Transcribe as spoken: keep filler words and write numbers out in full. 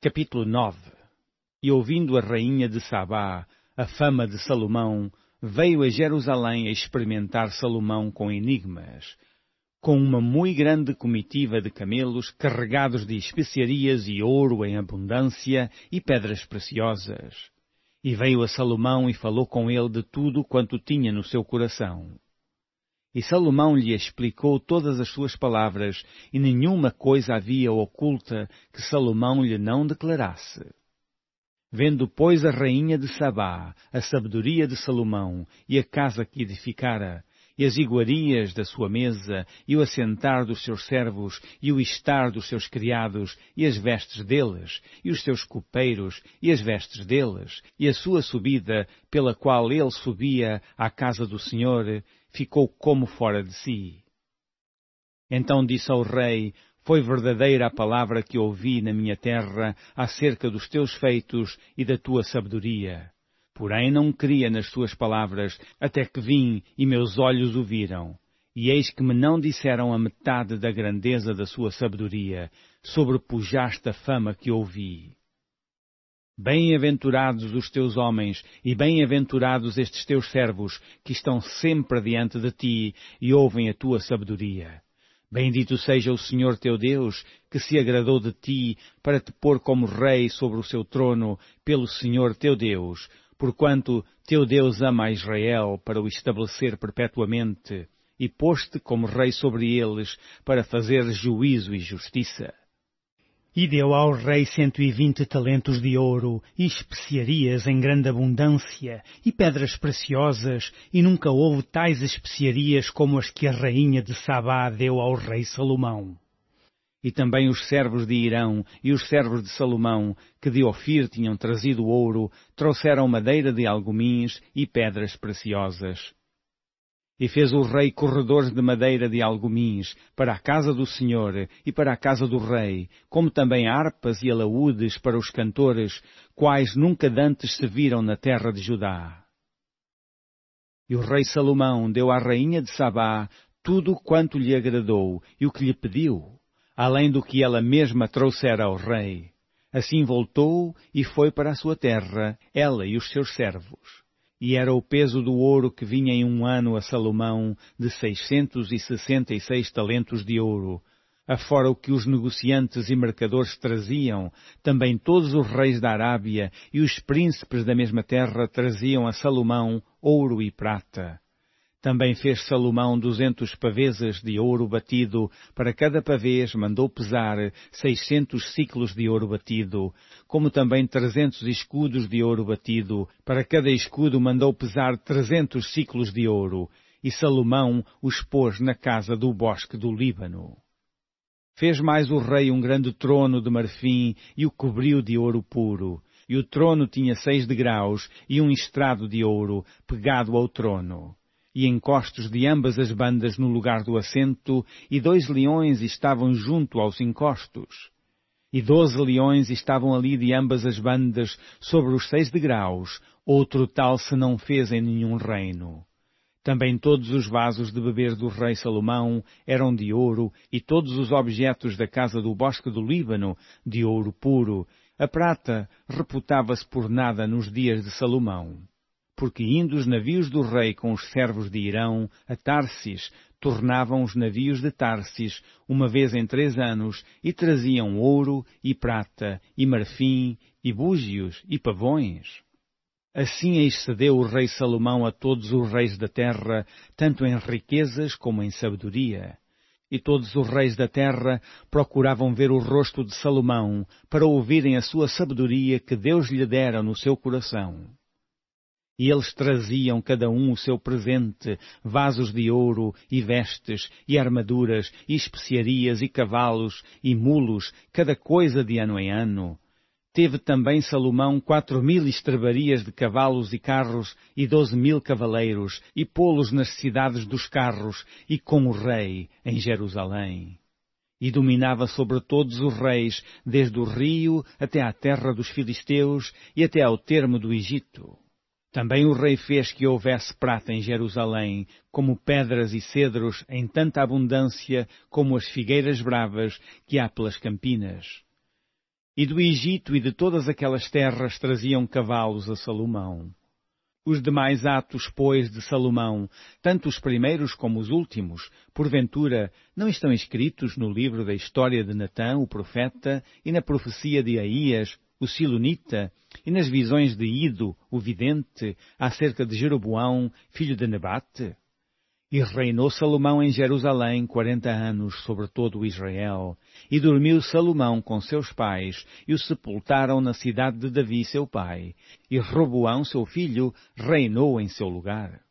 Capítulo nove. E ouvindo a rainha de Sabá a fama de Salomão, veio a Jerusalém a experimentar Salomão com enigmas, com uma muito grande comitiva de camelos carregados de especiarias e ouro em abundância e pedras preciosas. E veio a Salomão e falou com ele de tudo quanto tinha no seu coração. E Salomão lhe explicou todas as suas palavras, e nenhuma coisa havia oculta que Salomão lhe não declarasse. Vendo, pois, a rainha de Sabá a sabedoria de Salomão, e a casa que edificara, e as iguarias da sua mesa, e o assentar dos seus servos, e o estar dos seus criados, e as vestes deles, e os seus copeiros, e as vestes deles, e a sua subida, pela qual ele subia à casa do Senhor, ficou como fora de si. Então disse ao rei: foi verdadeira a palavra que ouvi na minha terra acerca dos teus feitos e da tua sabedoria. Porém não cria nas tuas palavras, até que vim e meus olhos o viram. E eis que me não disseram a metade da grandeza da sua sabedoria, sobrepujaste a fama que ouvi. Bem-aventurados os teus homens, e bem-aventurados estes teus servos, que estão sempre diante de ti e ouvem a tua sabedoria. Bendito seja o Senhor teu Deus, que se agradou de ti para te pôr como rei sobre o seu trono, pelo Senhor teu Deus, porquanto teu Deus ama a Israel para o estabelecer perpetuamente, e pôs-te como rei sobre eles para fazer juízo e justiça. E deu ao rei cento e vinte talentos de ouro, e especiarias em grande abundância, e pedras preciosas, e nunca houve tais especiarias como as que a rainha de Sabá deu ao rei Salomão. E também os servos de Irão e os servos de Salomão, que de Ofir tinham trazido ouro, trouxeram madeira de algumins e pedras preciosas. E fez o rei corredores de madeira de algumins para a casa do Senhor e para a casa do rei, como também harpas e alaúdes para os cantores, quais nunca dantes se viram na terra de Judá. E o rei Salomão deu à rainha de Sabá tudo quanto lhe agradou e o que lhe pediu, além do que ela mesma trouxera ao rei. Assim voltou e foi para a sua terra, ela e os seus servos. E era o peso do ouro que vinha em um ano a Salomão de seiscentos e sessenta e seis talentos de ouro, afora o que os negociantes e mercadores traziam, também todos os reis da Arábia e os príncipes da mesma terra traziam a Salomão ouro e prata. Também fez Salomão duzentos pavezes de ouro batido, para cada pavês mandou pesar seiscentos ciclos de ouro batido, como também trezentos escudos de ouro batido, para cada escudo mandou pesar trezentos ciclos de ouro, e Salomão os pôs na casa do bosque do Líbano. Fez mais o rei um grande trono de marfim e o cobriu de ouro puro, e o trono tinha seis degraus e um estrado de ouro pegado ao trono. E encostos de ambas as bandas no lugar do assento, e dois leões estavam junto aos encostos. E doze leões estavam ali de ambas as bandas, sobre os seis degraus, outro tal se não fez em nenhum reino. Também todos os vasos de beber do rei Salomão eram de ouro, e todos os objetos da casa do bosque do Líbano de ouro puro. A prata reputava-se por nada nos dias de Salomão. Porque indo os navios do rei com os servos de Irão a Tarsis, tornavam os navios de Tarsis uma vez em três anos e traziam ouro e prata e marfim e búzios e pavões. Assim excedeu o rei Salomão a todos os reis da terra, tanto em riquezas como em sabedoria. E todos os reis da terra procuravam ver o rosto de Salomão, para ouvirem a sua sabedoria que Deus lhe dera no seu coração. E eles traziam cada um o seu presente, vasos de ouro, e vestes, e armaduras, e especiarias, e cavalos, e mulos, cada coisa de ano em ano. Teve também Salomão quatro mil estrebarias de cavalos e carros, e doze mil cavaleiros, e pô-los nas cidades dos carros, e com o rei em Jerusalém. E dominava sobre todos os reis, desde o rio até à terra dos filisteus, e até ao termo do Egito. Também o rei fez que houvesse prata em Jerusalém, como pedras e cedros em tanta abundância como as figueiras bravas que há pelas campinas. E do Egito e de todas aquelas terras traziam cavalos a Salomão. Os demais atos, pois, de Salomão, tanto os primeiros como os últimos, porventura, não estão escritos no livro da história de Natã, o profeta, e na profecia de Aías, o silonita, e nas visões de Ido, o vidente, acerca de Jeroboão, filho de Nebate? E reinou Salomão em Jerusalém quarenta anos sobre todo o Israel. E dormiu Salomão com seus pais, e o sepultaram na cidade de Davi seu pai. E Roboão seu filho reinou em seu lugar.